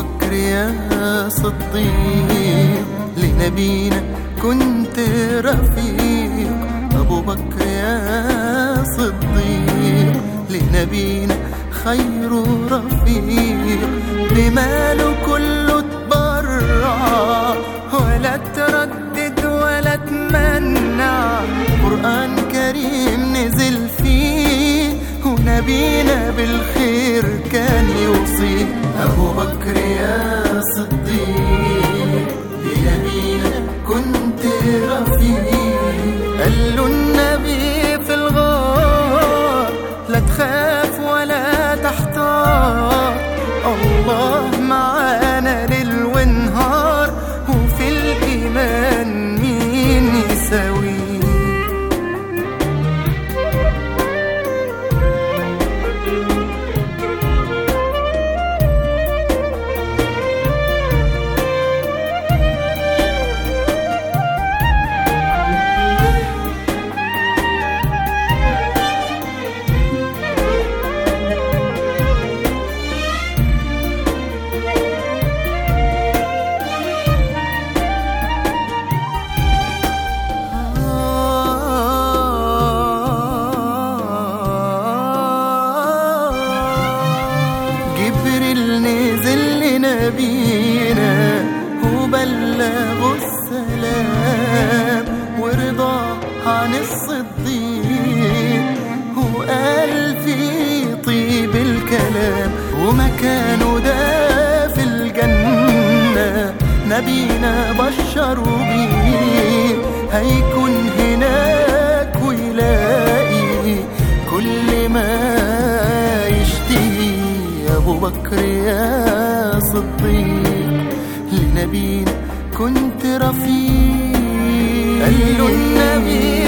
بكر يا صديق، لنبينا كنت رفيق. أبو بكر يا صديق، لنبينا خير رفيق. بماله كله تبرع، ولا تردد ولا تمنع. قرآن كريم نزل فيه، ونبينا بالخير كان يوصي. أبو بكر يا صديق، لنبينا كنت رفيق. قال له النبي في الغار، لا تخاف ولا تحتار. الله معانا ليل ونهار، وفي الإيمان مين يساوي. جبريل نزل لنبينا وبلغ السلام، ورضى عن الصديق، وقال في طيب الكلام. ومكانه ده في الجنة، نبينا بشروا بيه. هيكون هناك ويلاقي كل ما يشتهي. أبو بكر يا صديق، لنبينا كنت رفيق. قال له النبي